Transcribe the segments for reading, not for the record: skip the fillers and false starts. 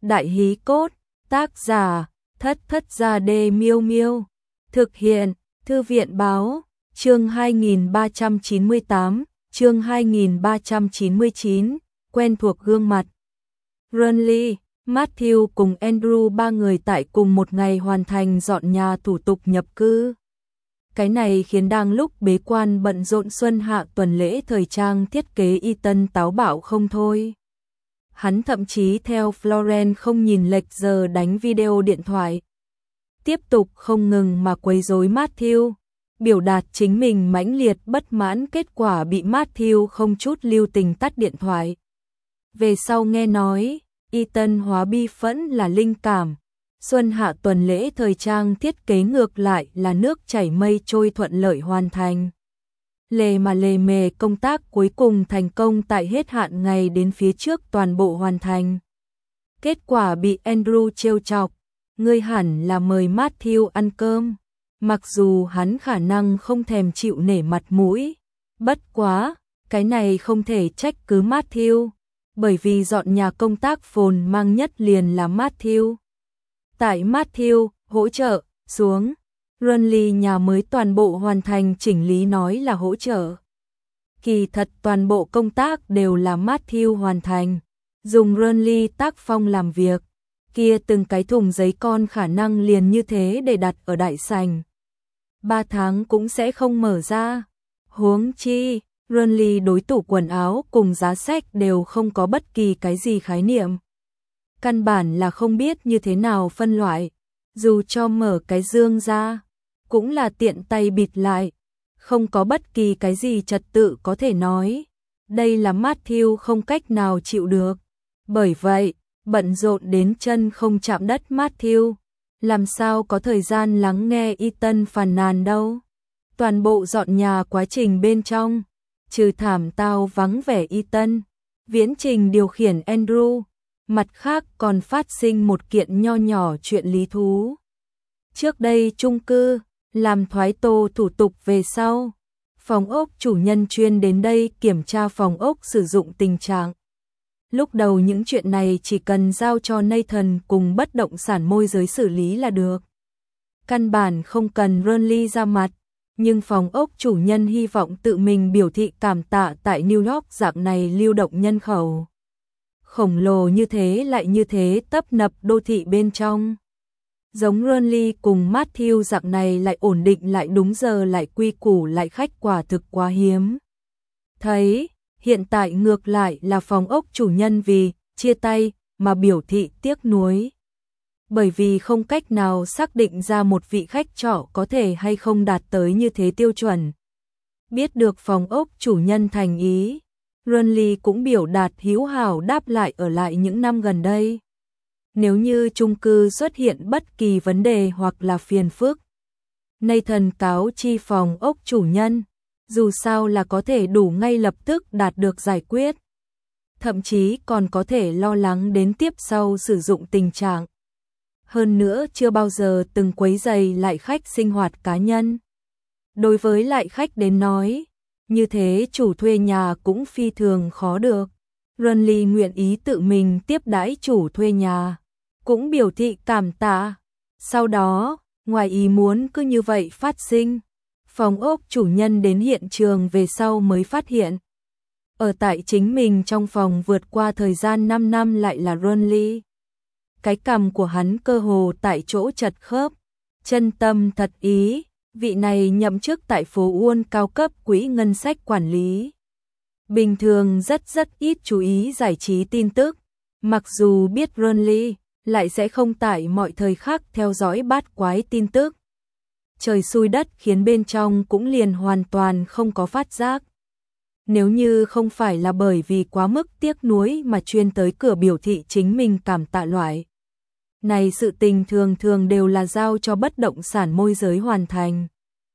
Đại hí cốt, tác giả, Thất Thất Gia Đê Miêu Miêu. Thực hiện, Thư viện báo, chương 2398, chương 2399, quen thuộc gương mặt. Ronly, Matthew cùng Andrew ba người tại cùng một ngày hoàn thành dọn nhà thủ tục nhập cư. Cái này khiến đang lúc bế quan bận rộn xuân hạ tuần lễ thời trang thiết kế Ethan táo bạo không thôi. Hắn thậm chí theo Florence không nhìn lệch giờ đánh video điện thoại. Tiếp tục không ngừng mà quấy rối Matthew, biểu đạt chính mình mãnh liệt bất mãn, kết quả bị Matthew không chút lưu tình tắt điện thoại. Về sau nghe nói, Ethan hóa bi phẫn là linh cảm. Xuân hạ tuần lễ thời trang thiết kế ngược lại là nước chảy mây trôi thuận lợi hoàn thành. Lề mề công tác cuối cùng thành công tại hết hạn ngày đến phía trước toàn bộ hoàn thành. Kết quả bị Andrew trêu chọc, ngươi hẳn là mời Matthew ăn cơm. Mặc dù hắn khả năng không thèm chịu nể mặt mũi, bất quá, cái này không thể trách cứ Matthew, bởi vì dọn nhà công tác phồn mang nhất liền là Matthew. Tại Matthew hỗ trợ xuống, Ronly nhà mới toàn bộ hoàn thành, chỉnh lý nói là hỗ trợ. Kỳ thật toàn bộ công tác đều là Matthew hoàn thành, dùng Ronly tác phong làm việc, kia từng cái thùng giấy con khả năng liền như thế để đặt ở đại sảnh. 3 tháng cũng sẽ không mở ra. Huống chi, Ronly đối tủ quần áo cùng giá sách đều không có bất kỳ cái gì khái niệm. Căn bản là không biết như thế nào phân loại, dù cho mở cái dương ra, cũng là tiện tay bịt lại, không có bất kỳ cái gì trật tự có thể nói. Đây là Matthew không cách nào chịu được. Bởi vậy, bận rộn đến chân không chạm đất Matthew, làm sao có thời gian lắng nghe Ethan phàn nàn đâu. Toàn bộ dọn nhà quá trình bên trong, trừ thảm tao vắng vẻ Ethan, viễn trình điều khiển Andrew, mặt khác còn phát sinh một kiện nho nhỏ chuyện lý thú. Trước đây chung cư, làm thoái tô thủ tục về sau, phòng ốc chủ nhân chuyên đến đây kiểm tra phòng ốc sử dụng tình trạng. Lúc đầu những chuyện này chỉ cần giao cho Nathan cùng bất động sản môi giới xử lý là được. Căn bản không cần Ronly ra mặt, nhưng phòng ốc chủ nhân hy vọng tự mình biểu thị cảm tạ tại New York dạng này lưu động nhân khẩu khổng lồ như thế lại như thế tấp nập đô thị bên trong. Giống Ronly cùng Matthew dạng này lại ổn định lại đúng giờ lại quy củ lại khách quả thực quá hiếm. Thấy, hiện tại ngược lại là phòng ốc chủ nhân vì chia tay mà biểu thị tiếc nuối. Bởi vì không cách nào xác định ra một vị khách trọ có thể hay không đạt tới như thế tiêu chuẩn. Biết được phòng ốc chủ nhân thành ý, Ronly cũng biểu đạt hữu hảo đáp lại ở lại những năm gần đây. Nếu như chung cư xuất hiện bất kỳ vấn đề hoặc là phiền phức, Nathan cáo chi phòng ốc chủ nhân, dù sao là có thể đủ ngay lập tức đạt được giải quyết. Thậm chí còn có thể lo lắng đến tiếp sau sử dụng tình trạng. Hơn nữa chưa bao giờ từng quấy rầy lại khách sinh hoạt cá nhân. Đối với lại khách đến nói, như thế chủ thuê nhà cũng phi thường khó được. Ronly nguyện ý tự mình tiếp đãi chủ thuê nhà, cũng biểu thị cảm tạ. Sau đó, ngoài ý muốn cứ như vậy phát sinh. Phòng ốc chủ nhân đến hiện trường về sau mới phát hiện. Ở tại chính mình trong phòng vượt qua thời gian 5 năm lại là Ronly. Cái cằm của hắn cơ hồ tại chỗ chật khớp. Chân tâm thật ý, vị này nhậm chức tại phố Uôn cao cấp quỹ ngân sách quản lý. Bình thường rất ít chú ý giải trí tin tức. Mặc dù biết Ronly, lại sẽ không tại mọi thời khắc theo dõi bát quái tin tức. Trời xui đất khiến bên trong cũng liền hoàn toàn không có phát giác. Nếu như không phải là bởi vì quá mức tiếc nuối mà chuyên tới cửa biểu thị chính mình cảm tạ loại. Này sự tình thường đều là giao cho bất động sản môi giới hoàn thành.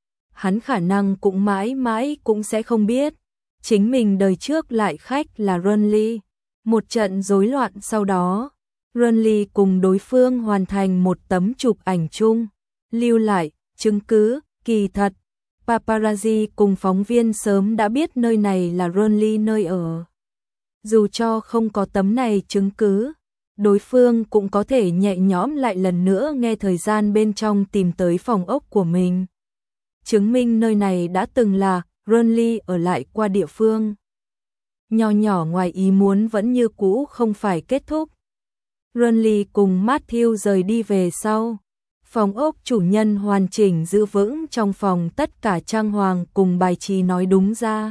Hắn khả năng cũng mãi cũng sẽ không biết. Chính mình đời trước lại khách là Ronly. Một trận rối loạn sau đó, Ronly cùng đối phương hoàn thành một tấm chụp ảnh chung, lưu lại chứng cứ. Kỳ thật, paparazzi cùng phóng viên sớm đã biết nơi này là Ronly nơi ở. Dù cho không có tấm này chứng cứ, đối phương cũng có thể nhẹ nhõm lại lần nữa nghe thời gian bên trong tìm tới phòng ốc của mình. Chứng minh nơi này đã từng là Renly ở lại qua địa phương. Nho nhỏ ngoài ý muốn vẫn như cũ không phải kết thúc. Renly cùng Matthew rời đi về sau. Phòng ốc chủ nhân hoàn chỉnh giữ vững trong phòng, tất cả trang hoàng cùng bài trí nói đúng ra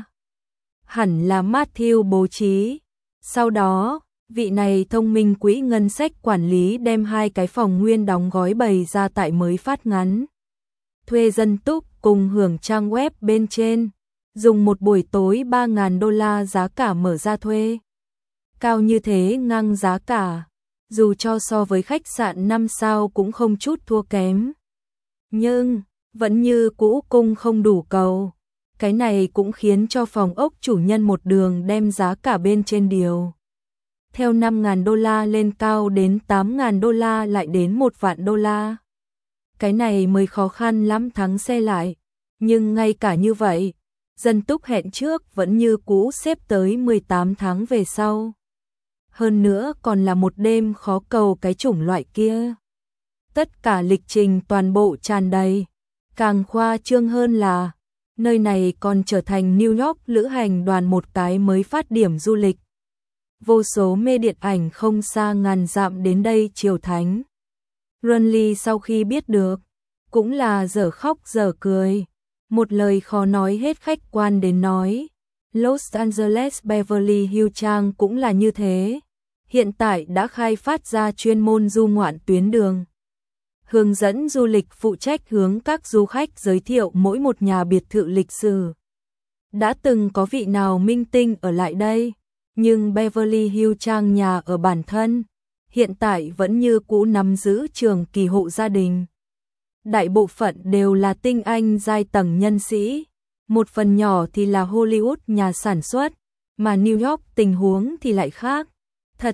hẳn là Matthew bố trí. Sau đó, vị này thông minh quỹ ngân sách quản lý đem 2 cái phòng nguyên đóng gói bày ra tại mới phát ngắn. Thuê dân túc cùng hưởng trang web bên trên, dùng một buổi tối $3.000 giá cả mở ra thuê. Cao như thế ngang giá cả, dù cho so với khách sạn 5 sao cũng không chút thua kém. Nhưng, vẫn như cũ cung không đủ cầu. Cái này cũng khiến cho phòng ốc chủ nhân một đường đem giá cả bên trên điều. Theo $5.000 lên cao đến $8.000 lại đến $1.000.000. Cái này mới khó khăn lắm thắng xe lại. Nhưng ngay cả như vậy, dân túc hẹn trước vẫn như cũ xếp tới 18 tháng về sau. Hơn nữa còn là một đêm khó cầu cái chủng loại kia. Tất cả lịch trình toàn bộ tràn đầy. Càng khoa trương hơn là nơi này còn trở thành New York lữ hành đoàn một cái mới phát điểm du lịch. Vô số mê điện ảnh không xa ngàn dặm đến đây chiều thánh. Renly sau khi biết được, cũng là dở khóc dở cười. Một lời khó nói hết khách quan đến nói. Los Angeles Beverly Hills Trang cũng là như thế. Hiện tại đã khai phát ra chuyên môn du ngoạn tuyến đường. Hướng dẫn du lịch phụ trách hướng các du khách giới thiệu mỗi một nhà biệt thự lịch sử. Đã từng có vị nào minh tinh ở lại đây, nhưng Beverly Hills Trang nhà ở bản thân, hiện tại vẫn như cũ nắm giữ trường kỳ hộ gia đình. Đại bộ phận đều là tinh anh giai tầng nhân sĩ, một phần nhỏ thì là Hollywood nhà sản xuất, mà New York tình huống thì lại khác. Thật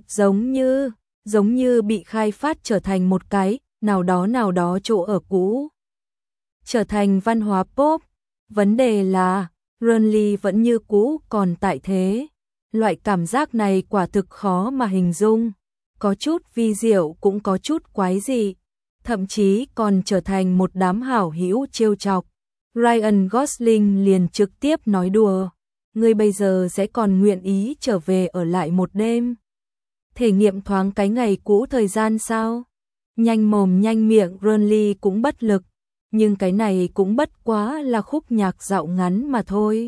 giống như bị khai phát trở thành một cái nào đó chỗ ở cũ. Trở thành văn hóa pop. Vấn đề là, Renly vẫn như cũ còn tại thế. Loại cảm giác này quả thực khó mà hình dung. Có chút vi diệu cũng có chút quái dị. Thậm chí còn trở thành một đám hảo hữu trêu chọc. Ryan Gosling liền trực tiếp nói đùa. Ngươi bây giờ sẽ còn nguyện ý trở về ở lại một đêm. Thể nghiệm thoáng cái ngày cũ thời gian sao? Nhanh mồm nhanh miệng Renly cũng bất lực, nhưng cái này cũng bất quá là khúc nhạc dạo ngắn mà thôi.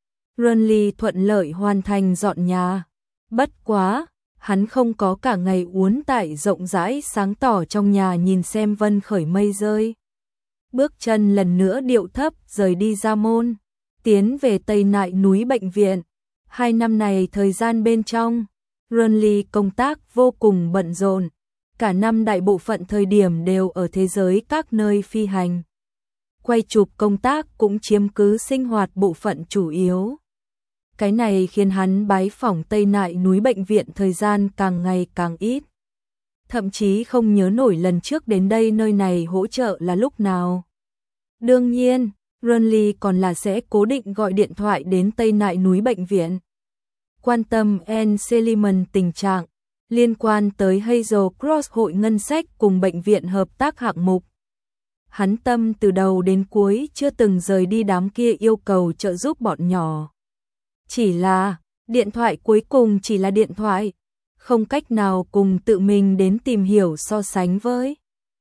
Renly thuận lợi hoàn thành dọn nhà, bất quá, hắn không có cả ngày uốn tại rộng rãi sáng tỏ trong nhà nhìn xem vân khởi mây rơi. Bước chân lần nữa điệu thấp rời đi ra môn, tiến về Tây Nại núi bệnh viện. 2 năm này thời gian bên trong, Renly công tác vô cùng bận rộn. Cả năm đại bộ phận thời điểm đều ở thế giới các nơi phi hành. Quay chụp công tác cũng chiếm cứ sinh hoạt bộ phận chủ yếu. Cái này khiến hắn bái phỏng Tây Nại núi bệnh viện thời gian càng ngày càng ít. Thậm chí không nhớ nổi lần trước đến đây nơi này hỗ trợ là lúc nào. Đương nhiên, Renly còn là sẽ cố định gọi điện thoại đến Tây Nại núi bệnh viện. Quan tâm Anne Seliman tình trạng. Liên quan tới Hazel Cross hội ngân sách cùng bệnh viện hợp tác hạng mục. Hắn tâm từ đầu đến cuối chưa từng rời đi đám kia yêu cầu trợ giúp bọn nhỏ. Chỉ là, điện thoại cuối cùng chỉ là điện thoại, không cách nào cùng tự mình đến tìm hiểu so sánh với.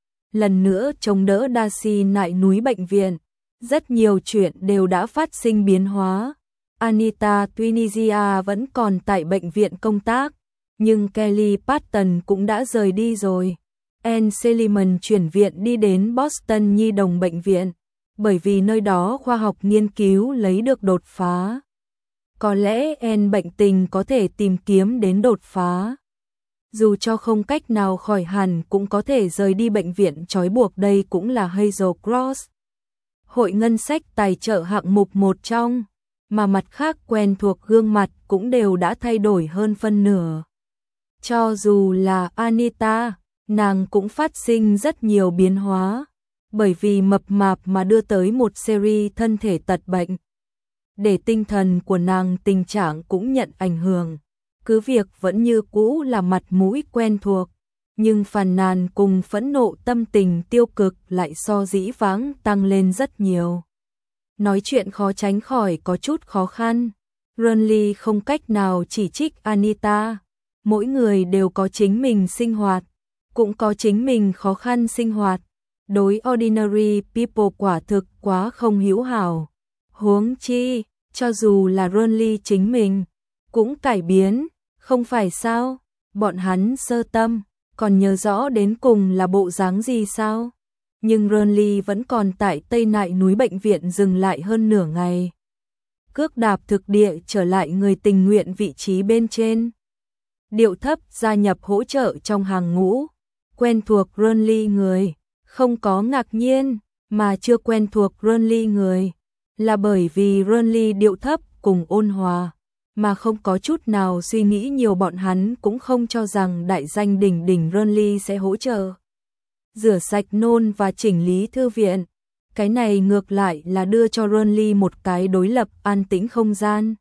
Lần nữa chống đỡ Darcy Nại núi bệnh viện, rất nhiều chuyện đều đã phát sinh biến hóa. Anita Tunisia vẫn còn tại bệnh viện công tác. Nhưng Kelly Patton cũng đã rời đi rồi. Anne Seliman chuyển viện đi đến Boston Nhi đồng bệnh viện, bởi vì nơi đó khoa học nghiên cứu lấy được đột phá. Có lẽ Anne bệnh tình có thể tìm kiếm đến đột phá. Dù cho không cách nào khỏi hẳn cũng có thể rời đi bệnh viện trói buộc, đây cũng là Hazel Cross. Hội ngân sách tài trợ hạng mục một trong, mà mặt khác quen thuộc gương mặt cũng đều đã thay đổi hơn phân nửa. Cho dù là Anita, nàng cũng phát sinh rất nhiều biến hóa, bởi vì mập mạp mà đưa tới một series thân thể tật bệnh. Để tinh thần của nàng tình trạng cũng nhận ảnh hưởng, cứ việc vẫn như cũ là mặt mũi quen thuộc, nhưng phàn nàn cùng phẫn nộ tâm tình tiêu cực lại so dĩ vãng tăng lên rất nhiều. Nói chuyện khó tránh khỏi có chút khó khăn. Renly không cách nào chỉ trích Anita. Mỗi người đều có chính mình sinh hoạt, cũng có chính mình khó khăn sinh hoạt. Đối ordinary people quả thực quá không hữu hảo. Huống chi, cho dù là Renly chính mình, cũng cải biến, không phải sao? Bọn hắn sơ tâm, còn nhớ rõ đến cùng là bộ dáng gì sao? Nhưng Renly vẫn còn tại Tây Nại núi bệnh viện dừng lại hơn nửa ngày. Cước đạp thực địa trở lại người tình nguyện vị trí bên trên. Điệu thấp gia nhập hỗ trợ trong hàng ngũ. Quen thuộc Renly người, không có ngạc nhiên, mà chưa quen thuộc Renly người. Là bởi vì Renly điệu thấp cùng ôn hòa, mà không có chút nào suy nghĩ nhiều, bọn hắn cũng không cho rằng đại danh đỉnh đỉnh Renly sẽ hỗ trợ rửa sạch nôn và chỉnh lý thư viện. Cái này ngược lại là đưa cho Renly một cái đối lập an tĩnh không gian.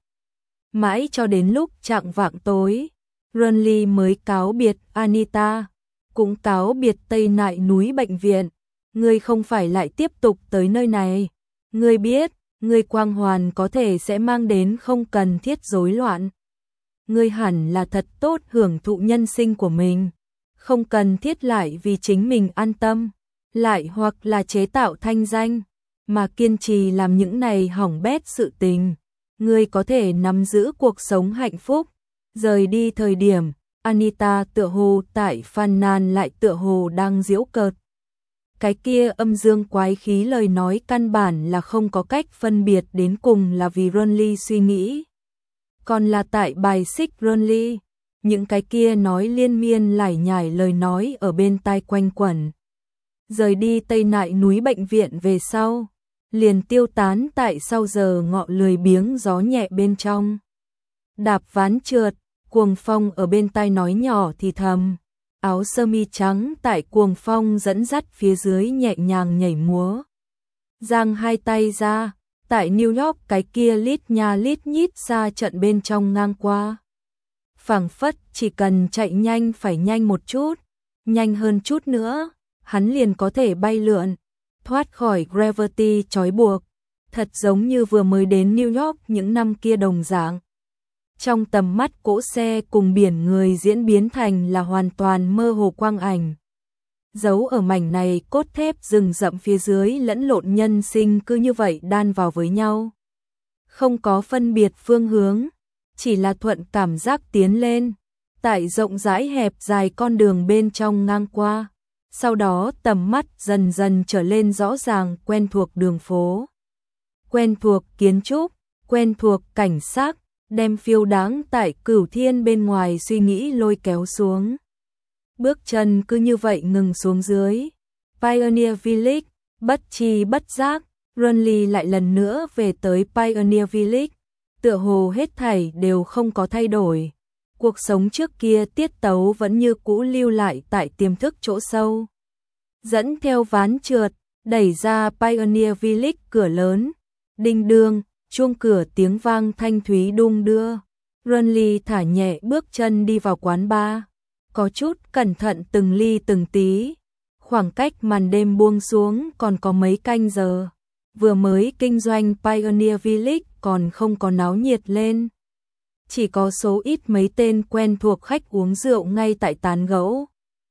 Mãi cho đến lúc chạng vạng tối, Renly mới cáo biệt Anita, cũng cáo biệt Tây Nại núi bệnh viện. Ngươi không phải lại tiếp tục tới nơi này. Ngươi biết, ngươi quang hoàn có thể sẽ mang đến không cần thiết rối loạn. Ngươi hẳn là thật tốt hưởng thụ nhân sinh của mình, không cần thiết lại vì chính mình an tâm, lại hoặc là chế tạo thanh danh, mà kiên trì làm những này hỏng bét sự tình. Ngươi có thể nắm giữ cuộc sống hạnh phúc. Rời đi thời điểm, Anita tựa hồ tại phàn nàn lại tựa hồ đang giễu cợt. Cái kia âm dương quái khí lời nói căn bản là không có cách phân biệt đến cùng là vì Renly suy nghĩ, còn là tại bài xích Renly. Những cái kia nói liên miên lải nhải lời nói ở bên tai quanh quẩn. Rời đi Tây Nại núi bệnh viện về sau, liền tiêu tán tại sau giờ ngọ lười biếng gió nhẹ bên trong. Đạp ván trượt, cuồng phong ở bên tai nói nhỏ thì thầm. Áo sơ mi trắng tại cuồng phong dẫn dắt phía dưới nhẹ nhàng nhảy múa. Giang hai tay ra, tại New York cái kia lít nha lít nhít xa trận bên trong ngang qua. Phảng phất chỉ cần chạy nhanh phải nhanh một chút, nhanh hơn chút nữa, hắn liền có thể bay lượn, thoát khỏi gravity trói buộc, thật giống như vừa mới đến New York những năm kia đồng dạng. Trong tầm mắt cỗ xe cùng biển người diễn biến thành là hoàn toàn mơ hồ quang ảnh. Giấu ở mảnh này cốt thép rừng rậm phía dưới lẫn lộn nhân sinh cứ như vậy đan vào với nhau. Không có phân biệt phương hướng, chỉ là thuận cảm giác tiến lên, tại rộng rãi hẹp dài con đường bên trong ngang qua. Sau đó tầm mắt dần dần trở lên rõ ràng, quen thuộc đường phố, quen thuộc kiến trúc, quen thuộc cảnh sắc, đem phiêu đáng tại Cửu Thiên bên ngoài suy nghĩ lôi kéo xuống. Bước chân cứ như vậy ngừng xuống dưới Pioneer Village, bất chi bất giác, Renly lại lần nữa về tới Pioneer Village. Tựa hồ hết thảy đều không có thay đổi. Cuộc sống trước kia tiết tấu vẫn như cũ lưu lại tại tiềm thức chỗ sâu. Dẫn theo ván trượt, đẩy ra Pioneer Village cửa lớn. Đinh đương, chuông cửa tiếng vang thanh thúy đung đưa. Renly thả nhẹ bước chân đi vào quán bar. Có chút cẩn thận từng ly từng tí. Khoảng cách màn đêm buông xuống còn có mấy canh giờ. Vừa mới kinh doanh Pioneer Village còn không có náo nhiệt lên. Chỉ có số ít mấy tên quen thuộc khách uống rượu ngay tại tán gẫu.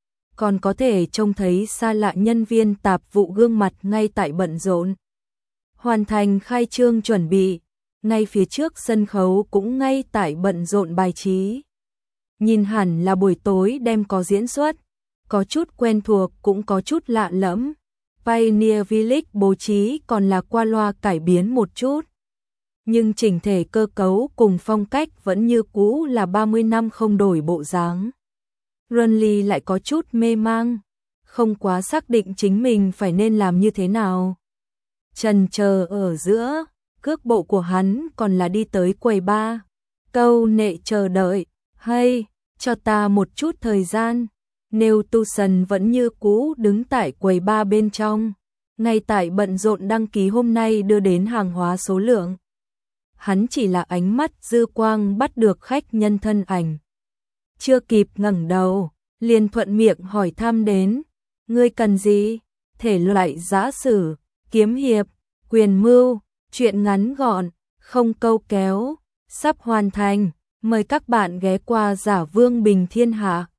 Còn có thể trông thấy xa lạ nhân viên tạp vụ gương mặt ngay tại bận rộn. Hoàn thành khai trương chuẩn bị, ngay phía trước sân khấu cũng ngay tại bận rộn bài trí. Nhìn hẳn là buổi tối đem có diễn xuất, có chút quen thuộc cũng có chút lạ lẫm. Pioneer Village bố trí còn là qua loa cải biến một chút. Nhưng chỉnh thể cơ cấu cùng phong cách vẫn như cũ là 30 năm không đổi bộ dáng. Renly lại có chút mê mang, không quá xác định chính mình phải nên làm như thế nào. Chần chờ ở giữa, cước bộ của hắn còn là đi tới quầy bar. Câu nệ chờ đợi, hay, cho ta một chút thời gian. Neil Tucson vẫn như cũ đứng tại quầy bar bên trong, ngay tại bận rộn đăng ký hôm nay đưa đến hàng hóa số lượng. Hắn chỉ là ánh mắt dư quang bắt được khách nhân thân ảnh, chưa kịp ngẩng đầu, liền thuận miệng hỏi thăm đến, ngươi cần gì? Thể loại giã sử, kiếm hiệp, quyền mưu, truyện ngắn gọn, không câu kéo, sắp hoàn thành, mời các bạn ghé qua Giả Vương Bình Thiên Hạ.